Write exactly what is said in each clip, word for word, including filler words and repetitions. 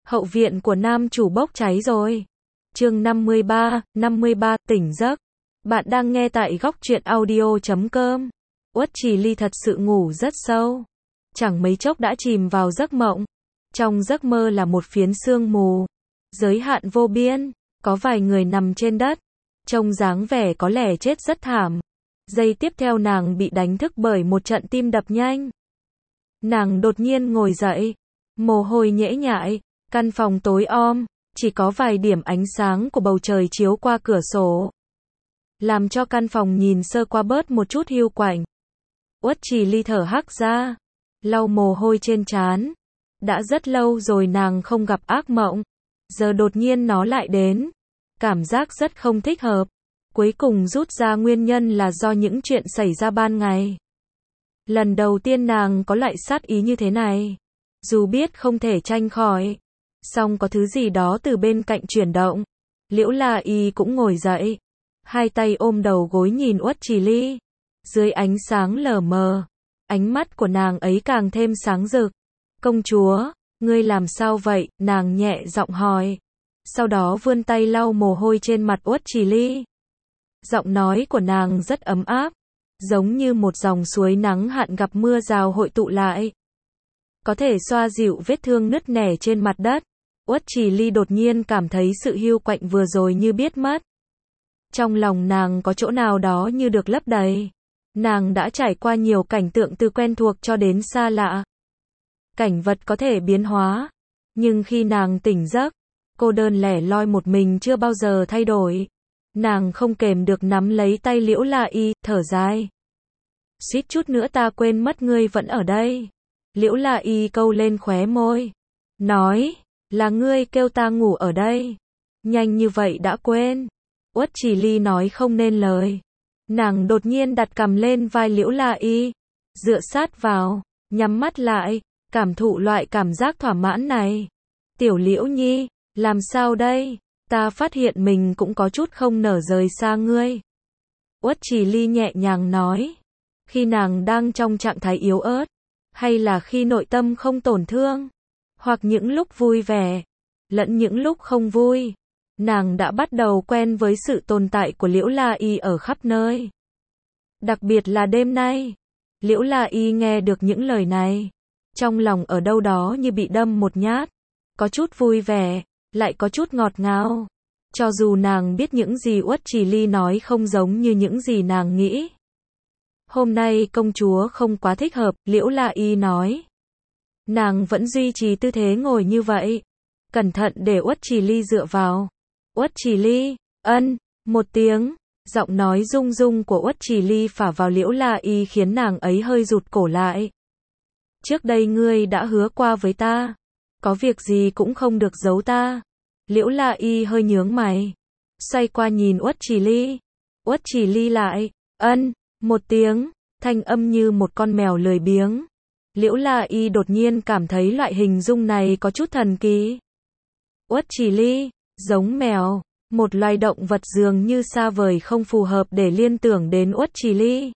Hậu viện của nam chủ bốc cháy rồi. Chương năm mươi ba, năm mươi ba, tỉnh giấc. Bạn đang nghe tại góc truyện audio chấm com. Uất Trì Ly thật sự ngủ rất sâu. Chẳng mấy chốc đã chìm vào giấc mộng. Trong giấc mơ là một phiến sương mù. Giới hạn vô biên. Có vài người nằm trên đất. Trông dáng vẻ có lẽ chết rất thảm. Giây tiếp theo nàng bị đánh thức bởi một trận tim đập nhanh. Nàng đột nhiên ngồi dậy. Mồ hôi nhễ nhại. Căn phòng tối om. Chỉ có vài điểm ánh sáng của bầu trời chiếu qua cửa sổ. Làm cho căn phòng nhìn sơ qua bớt một chút hiu quạnh. Uất Trì Ly thở hắt ra. Lau mồ hôi trên trán. Đã rất lâu rồi nàng không gặp ác mộng. Giờ đột nhiên nó lại đến. Cảm giác rất không thích hợp. Cuối cùng rút ra nguyên nhân là do những chuyện xảy ra ban ngày. Lần đầu tiên nàng có loại sát ý như thế này. Dù biết không thể tranh khỏi. Song có thứ gì đó từ bên cạnh chuyển động. Liễu La Y cũng ngồi dậy. Hai tay ôm đầu gối nhìn Uất Trì Ly. Dưới ánh sáng lờ mờ. Ánh mắt của nàng ấy càng thêm sáng rực. Công chúa, ngươi làm sao vậy? Nàng nhẹ giọng hỏi. Sau đó vươn tay lau mồ hôi trên mặt Uất Trì Ly. Giọng nói của nàng rất ấm áp. Giống như một dòng suối nắng hạn gặp mưa rào hội tụ lại. Có thể xoa dịu vết thương nứt nẻ trên mặt đất. Uất Trì Ly đột nhiên cảm thấy sự hiu quạnh vừa rồi như biết mất. Trong lòng nàng có chỗ nào đó như được lấp đầy. Nàng đã trải qua nhiều cảnh tượng từ quen thuộc cho đến xa lạ. Cảnh vật có thể biến hóa. Nhưng khi nàng tỉnh giấc, cô đơn lẻ loi một mình chưa bao giờ thay đổi. Nàng không kềm được nắm lấy tay Liễu La Y, thở dài. Suýt chút nữa ta quên mất ngươi vẫn ở đây. Liễu La Y câu lên khóe môi. Nói, là ngươi kêu ta ngủ ở đây. Nhanh như vậy đã quên. Uất Trì Ly nói không nên lời. Nàng đột nhiên đặt cằm lên vai Liễu La Y. Dựa sát vào, nhắm mắt lại, cảm thụ loại cảm giác thỏa mãn này. Tiểu Liễu Nhi, làm sao đây? Ta phát hiện mình cũng có chút không nở rời xa ngươi. Uất Trì Ly nhẹ nhàng nói. Khi nàng đang trong trạng thái yếu ớt, hay là khi nội tâm không tổn thương, hoặc những lúc vui vẻ, lẫn những lúc không vui, nàng đã bắt đầu quen với sự tồn tại của Liễu La Y ở khắp nơi. Đặc biệt là đêm nay, Liễu La Y nghe được những lời này, trong lòng ở đâu đó như bị đâm một nhát, có chút vui vẻ, lại có chút ngọt ngào. Cho dù nàng biết những gì Uất Trì Ly nói không giống như những gì nàng nghĩ. Hôm nay công chúa không quá thích hợp, Liễu La Y nói. Nàng vẫn duy trì tư thế ngồi như vậy. Cẩn thận để Uất Trì Ly dựa vào. Uất Trì Ly, ân, một tiếng. Giọng nói rung rung của Uất Trì Ly phả vào Liễu La Y khiến nàng ấy hơi rụt cổ lại. Trước đây ngươi đã hứa qua với ta. Có việc gì cũng không được giấu ta. Liễu La Y hơi nhướng mày. Xoay qua nhìn Uất Trì Ly. Uất Trì Ly lại, ân, một tiếng, thanh âm như một con mèo lười biếng. Liễu La Y đột nhiên cảm thấy loại hình dung này có chút thần kỳ. Uất Trì Ly, giống mèo, một loài động vật dường như xa vời không phù hợp để liên tưởng đến Uất Trì Ly.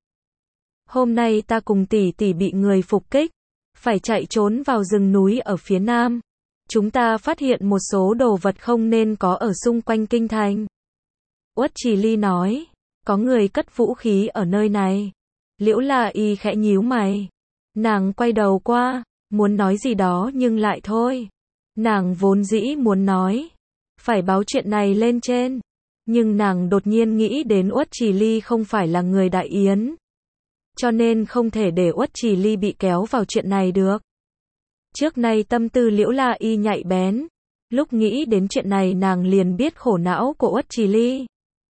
Hôm nay ta cùng tỷ tỷ bị người phục kích, phải chạy trốn vào rừng núi ở phía nam. Chúng ta phát hiện một số đồ vật không nên có ở xung quanh kinh thành. Uất Trì Ly nói, có người cất vũ khí ở nơi này. Liễu La Y khẽ nhíu mày. Nàng quay đầu qua, muốn nói gì đó nhưng lại thôi. Nàng vốn dĩ muốn nói, phải báo chuyện này lên trên. Nhưng nàng đột nhiên nghĩ đến Uất Trì Ly không phải là người Đại Yến. Cho nên không thể để Uất Trì Ly bị kéo vào chuyện này được. Trước nay tâm tư Liễu La Y nhạy bén. Lúc nghĩ đến chuyện này nàng liền biết khổ não của Uất Trì Ly.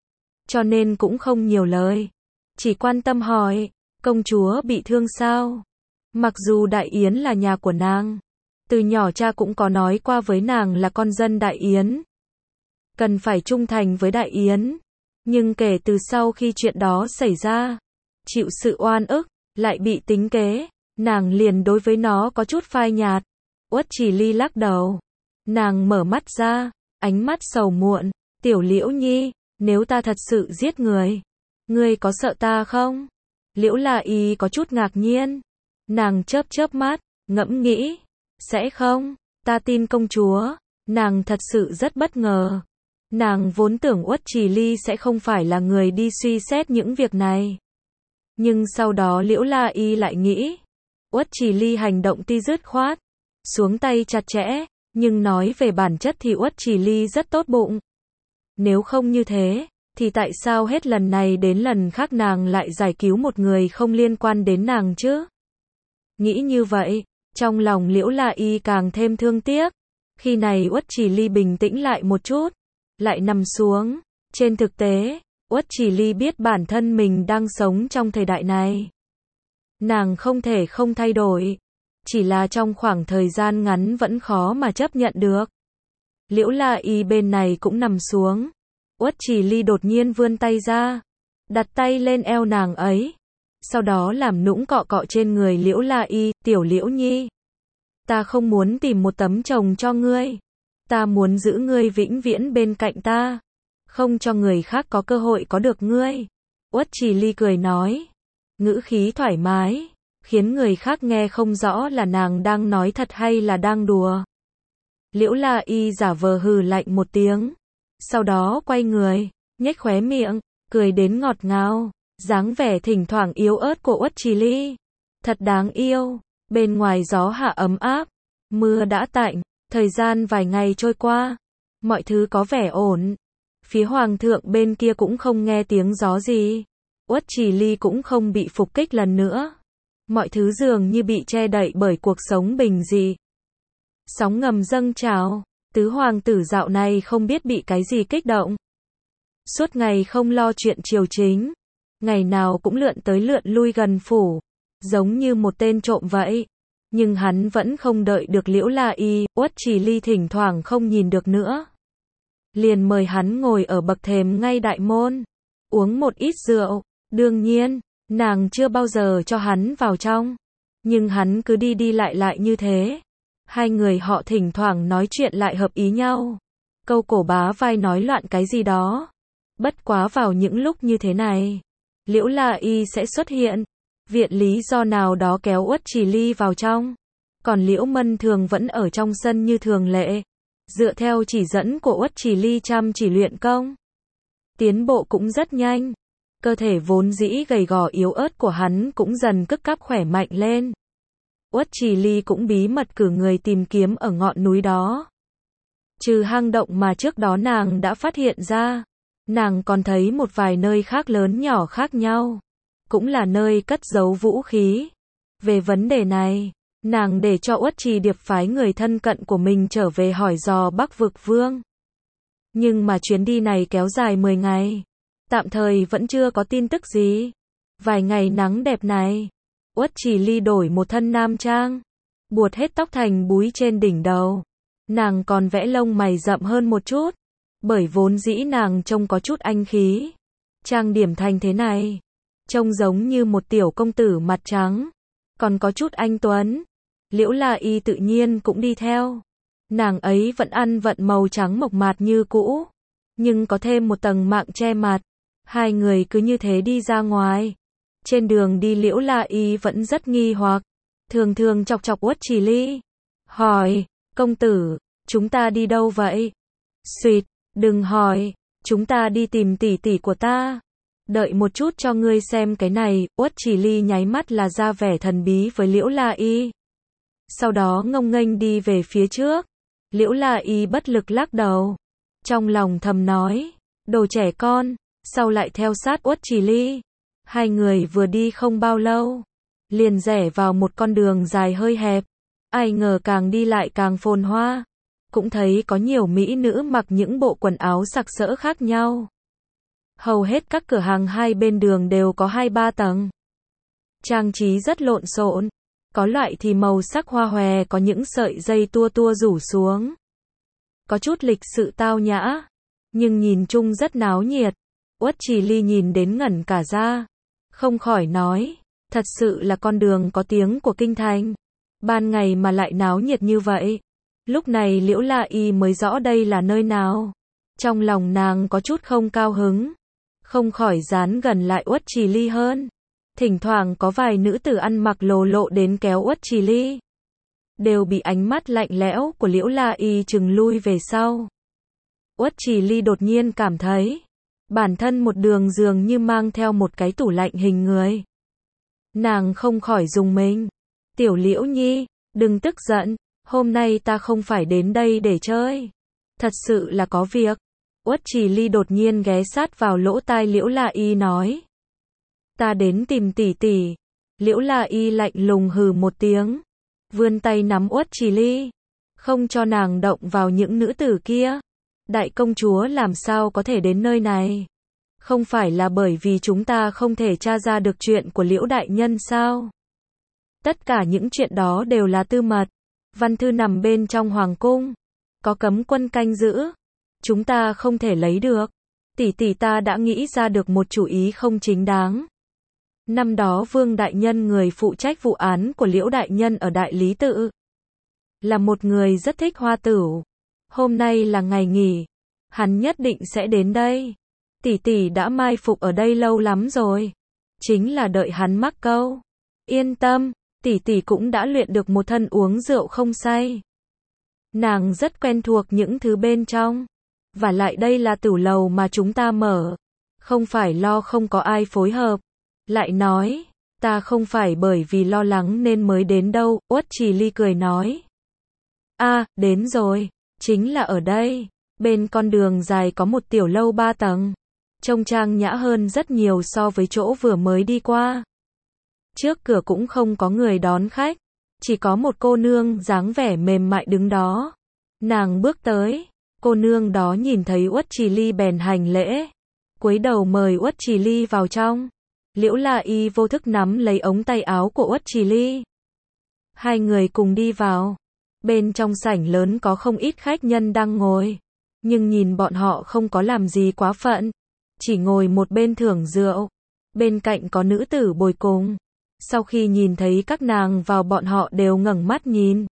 Cho nên cũng không nhiều lời. Chỉ quan tâm hỏi, công chúa bị thương sao? Mặc dù Đại Yến là nhà của nàng. Từ nhỏ cha cũng có nói qua với nàng là con dân Đại Yến. Cần phải trung thành với Đại Yến. Nhưng kể từ sau khi chuyện đó xảy ra, chịu sự oan ức, lại bị tính kế, nàng liền đối với nó có chút phai nhạt. Uất Trì Ly lắc đầu. Nàng mở mắt ra, ánh mắt sầu muộn. Tiểu Liễu Nhi, nếu ta thật sự giết người, ngươi có sợ ta không? Liễu La Y có chút ngạc nhiên. Nàng chớp chớp mắt, ngẫm nghĩ. Sẽ không, ta tin công chúa. Nàng thật sự rất bất ngờ. Nàng vốn tưởng Uất Trì Ly sẽ không phải là người đi suy xét những việc này. Nhưng sau đó Liễu La Y lại nghĩ, Uất Trì Ly hành động tuy dứt khoát, xuống tay chặt chẽ, nhưng nói về bản chất thì Uất Trì Ly rất tốt bụng. Nếu không như thế, thì tại sao hết lần này đến lần khác nàng lại giải cứu một người không liên quan đến nàng chứ? Nghĩ như vậy, trong lòng Liễu La Y càng thêm thương tiếc. Khi này Uất Trì Ly bình tĩnh lại một chút, lại nằm xuống. Trên thực tế, Uất Trì Ly biết bản thân mình đang sống trong thời đại này. Nàng không thể không thay đổi, chỉ là trong khoảng thời gian ngắn vẫn khó mà chấp nhận được. Liễu La Y bên này cũng nằm xuống. Uất Trì Ly đột nhiên vươn tay ra, đặt tay lên eo nàng ấy, sau đó làm nũng cọ cọ trên người Liễu La Y. Tiểu Liễu Nhi, ta không muốn tìm một tấm chồng cho ngươi, ta muốn giữ ngươi vĩnh viễn bên cạnh ta, không cho người khác có cơ hội có được ngươi. Uất Trì Ly cười nói, ngữ khí thoải mái, khiến người khác nghe không rõ là nàng đang nói thật hay là đang đùa. Liễu La Y giả vờ hừ lạnh một tiếng, sau đó quay người, nhếch khóe miệng, cười đến ngọt ngào, dáng vẻ thỉnh thoảng yếu ớt của Uất Trì Ly. Thật đáng yêu. Bên ngoài gió hạ ấm áp, mưa đã tạnh, thời gian vài ngày trôi qua, mọi thứ có vẻ ổn. Phía hoàng thượng bên kia cũng không nghe tiếng gió gì. Uất Trì Ly cũng không bị phục kích lần nữa. Mọi thứ dường như bị che đậy bởi cuộc sống bình dị. Sóng ngầm dâng trào, tứ hoàng tử dạo này không biết bị cái gì kích động. Suốt ngày không lo chuyện triều chính, ngày nào cũng lượn tới lượn lui gần phủ, giống như một tên trộm vậy. Nhưng hắn vẫn không đợi được Liễu La Y. Uất Trì Ly thỉnh thoảng không nhìn được nữa, liền mời hắn ngồi ở bậc thềm ngay đại môn, uống một ít rượu. Đương nhiên, nàng chưa bao giờ cho hắn vào trong, nhưng hắn cứ đi đi lại lại như thế. Hai người họ thỉnh thoảng nói chuyện lại hợp ý nhau. Câu cổ bá vai nói loạn cái gì đó. Bất quá vào những lúc như thế này, Liễu La Y sẽ xuất hiện, viện lý do nào đó kéo Uất Trì Ly vào trong. Còn Liễu Mân Thường vẫn ở trong sân như thường lệ, dựa theo chỉ dẫn của Uất Trì Ly chăm chỉ luyện công. Tiến bộ cũng rất nhanh, cơ thể vốn dĩ gầy gò yếu ớt của hắn cũng dần cức cáp khỏe mạnh lên. Uất Trì Ly cũng bí mật cử người tìm kiếm ở ngọn núi đó. Trừ hang động mà trước đó nàng đã phát hiện ra, nàng còn thấy một vài nơi khác lớn nhỏ khác nhau, cũng là nơi cất giấu vũ khí. Về vấn đề này, nàng để cho Uất Trì Điệp phái người thân cận của mình trở về hỏi dò Bắc Vực Vương. Nhưng mà chuyến đi này kéo dài mười ngày, tạm thời vẫn chưa có tin tức gì. Vài ngày nắng đẹp này, Uất Trì Ly đổi một thân nam trang, buột hết tóc thành búi trên đỉnh đầu. Nàng còn vẽ lông mày rậm hơn một chút, bởi vốn dĩ nàng trông có chút anh khí. Trang điểm thành thế này, trông giống như một tiểu công tử mặt trắng, còn có chút anh tuấn. Liễu La Y tự nhiên cũng đi theo. Nàng ấy vẫn ăn vận màu trắng mộc mạc như cũ, nhưng có thêm một tầng mạng che mặt. Hai người cứ như thế đi ra ngoài. Trên đường đi Liễu La Y vẫn rất nghi hoặc, thường thường chọc chọc Uất Trì Ly, hỏi, công tử, chúng ta đi đâu vậy? Xuyệt, đừng hỏi, chúng ta đi tìm tỷ tỷ của ta. Đợi một chút cho ngươi xem cái này. Uất Trì Ly nháy mắt là ra vẻ thần bí với Liễu La Y, sau đó ngông nghênh đi về phía trước. Liễu La Y bất lực lắc đầu, trong lòng thầm nói, đồ trẻ con, sau lại theo sát Uất Trì Ly. Hai người vừa đi không bao lâu, liền rẽ vào một con đường dài hơi hẹp. Ai ngờ càng đi lại càng phồn hoa, cũng thấy có nhiều mỹ nữ mặc những bộ quần áo sặc sỡ khác nhau. Hầu hết các cửa hàng hai bên đường đều có hai ba tầng, trang trí rất lộn xộn, có loại thì màu sắc hoa hòe, có những sợi dây tua tua rủ xuống, có chút lịch sự tao nhã, nhưng nhìn chung rất náo nhiệt. Uất Trì Ly nhìn đến ngẩn cả ra, không khỏi nói, thật sự là con đường có tiếng của kinh thành, ban ngày mà lại náo nhiệt như vậy. Lúc này Liễu La Y mới rõ đây là nơi nào. Trong lòng nàng có chút không cao hứng, không khỏi dán gần lại Uất Trì Ly hơn. Thỉnh thoảng có vài nữ tử ăn mặc lồ lộ đến kéo Uất Trì Ly. đều bị ánh mắt lạnh lẽo của Liễu La Y trừng lui về sau. Uất Trì Ly đột nhiên cảm thấy, bản thân một đường dường như mang theo một cái tủ lạnh hình người. Nàng không khỏi rùng mình. Tiểu Liễu Nhi, đừng tức giận, hôm nay ta không phải đến đây để chơi. Thật sự là có việc. Uất Trì Ly đột nhiên ghé sát vào lỗ tai Liễu La Y nói. Ta đến tìm tỷ tỷ. Liễu La Y lạnh lùng hừ một tiếng, vươn tay nắm Uất Trì Ly, không cho nàng động vào những nữ tử kia. Đại công chúa làm sao có thể đến nơi này? Không phải là bởi vì chúng ta không thể tra ra được chuyện của Liễu đại nhân sao? Tất cả những chuyện đó đều là tư mật. Văn thư nằm bên trong hoàng cung, có cấm quân canh giữ, chúng ta không thể lấy được. Tỷ tỷ ta đã nghĩ ra được một chủ ý không chính đáng. Năm đó Vương đại nhân, người phụ trách vụ án của Liễu đại nhân ở Đại Lý Tự, là một người rất thích hoa tửu. Hôm nay là ngày nghỉ, hắn nhất định sẽ đến đây. Tỷ tỷ đã mai phục ở đây lâu lắm rồi, chính là đợi hắn mắc câu. Yên tâm, tỷ tỷ cũng đã luyện được một thân uống rượu không say. Nàng rất quen thuộc những thứ bên trong. Và lại đây là tửu lầu mà chúng ta mở, không phải lo không có ai phối hợp. Lại nói, ta không phải bởi vì lo lắng nên mới đến đâu. Uất Trì Ly cười nói. A, à, đến rồi, chính là ở đây. Bên con đường dài có một tiểu lâu ba tầng, trông trang nhã hơn rất nhiều so với chỗ vừa mới đi qua. Trước cửa cũng không có người đón khách, chỉ có một cô nương dáng vẻ mềm mại đứng đó. Nàng bước tới, cô nương đó nhìn thấy Uất Trì Ly bèn hành lễ, cúi đầu mời Uất Trì Ly vào trong. Liễu La Y vô thức nắm lấy ống tay áo của Uất Trì Ly. Hai người cùng đi vào. Bên trong sảnh lớn có không ít khách nhân đang ngồi, nhưng nhìn bọn họ không có làm gì quá phận, chỉ ngồi một bên thưởng rượu. Bên cạnh có nữ tử bồi cùng. Sau khi nhìn thấy các nàng vào, bọn họ đều ngẩng mắt nhìn.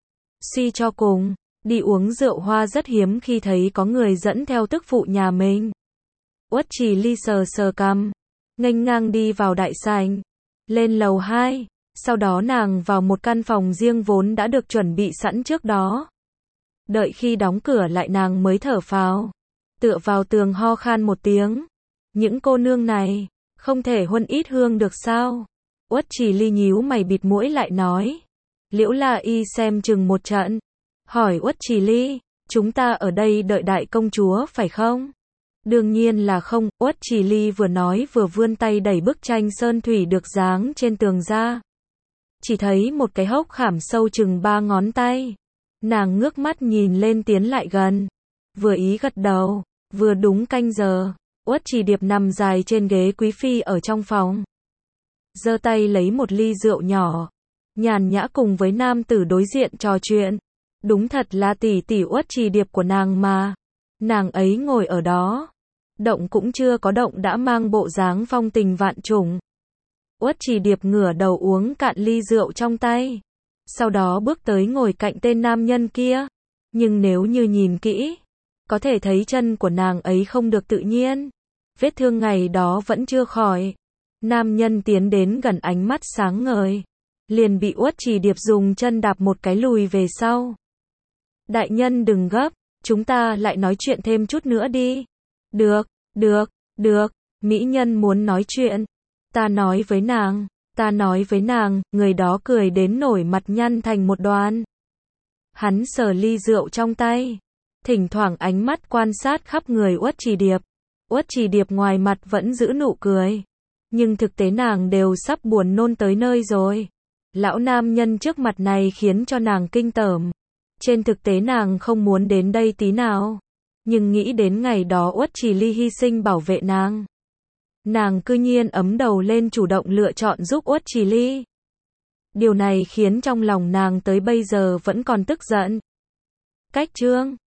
Suy cho cùng, đi uống rượu hoa rất hiếm khi thấy có người dẫn theo tức phụ nhà mình. Uất Trì Ly sờ sờ cằm, nghênh ngang đi vào đại sảnh, lên lầu hai, sau đó nàng vào một căn phòng riêng vốn đã được chuẩn bị sẵn trước đó. Đợi khi đóng cửa lại nàng mới thở phào, tựa vào tường ho khan một tiếng. Những cô nương này, không thể huân ít hương được sao? Uất Trì Ly nhíu mày bịt mũi lại nói. Liễu La Y xem chừng một trận, hỏi Uất Trì Ly, chúng ta ở đây đợi đại công chúa phải không? Đương nhiên là không. Uất Trì Ly vừa nói vừa vươn tay đẩy bức tranh sơn thủy được dáng trên tường ra. Chỉ thấy một cái hốc khảm sâu chừng ba ngón tay. Nàng ngước mắt nhìn lên tiến lại gần, vừa ý gật đầu. Vừa đúng canh giờ, Uất Trì Điệp nằm dài trên ghế quý phi ở trong phòng, giơ tay lấy một ly rượu nhỏ, nhàn nhã cùng với nam tử đối diện trò chuyện. Đúng thật là tỷ tỷ Uất Trì Điệp của nàng mà. Nàng ấy ngồi ở đó, động cũng chưa có động đã mang bộ dáng phong tình vạn trùng. Uất Trì Điệp ngửa đầu uống cạn ly rượu trong tay, sau đó bước tới ngồi cạnh tên nam nhân kia. Nhưng nếu như nhìn kỹ, có thể thấy chân của nàng ấy không được tự nhiên. Vết thương ngày đó vẫn chưa khỏi. Nam nhân tiến đến gần, ánh mắt sáng ngời, liền bị Uất Trì Điệp dùng chân đạp một cái lùi về sau. Đại nhân đừng gấp, chúng ta lại nói chuyện thêm chút nữa đi. Được, được, được, mỹ nhân muốn nói chuyện. Ta nói với nàng, ta nói với nàng. Người đó cười đến nổi mặt nhăn thành một đoàn. Hắn sờ ly rượu trong tay, thỉnh thoảng ánh mắt quan sát khắp người Uất Trì Điệp. Uất Trì Điệp ngoài mặt vẫn giữ nụ cười, nhưng thực tế nàng đều sắp buồn nôn tới nơi rồi. Lão nam nhân trước mặt này khiến cho nàng kinh tởm. Trên thực tế nàng không muốn đến đây tí nào, nhưng nghĩ đến ngày đó Uất Trì Ly hy sinh bảo vệ nàng, nàng cư nhiên ấm đầu lên chủ động lựa chọn giúp Uất Trì Ly. Điều này khiến trong lòng nàng tới bây giờ vẫn còn tức giận. Cách chương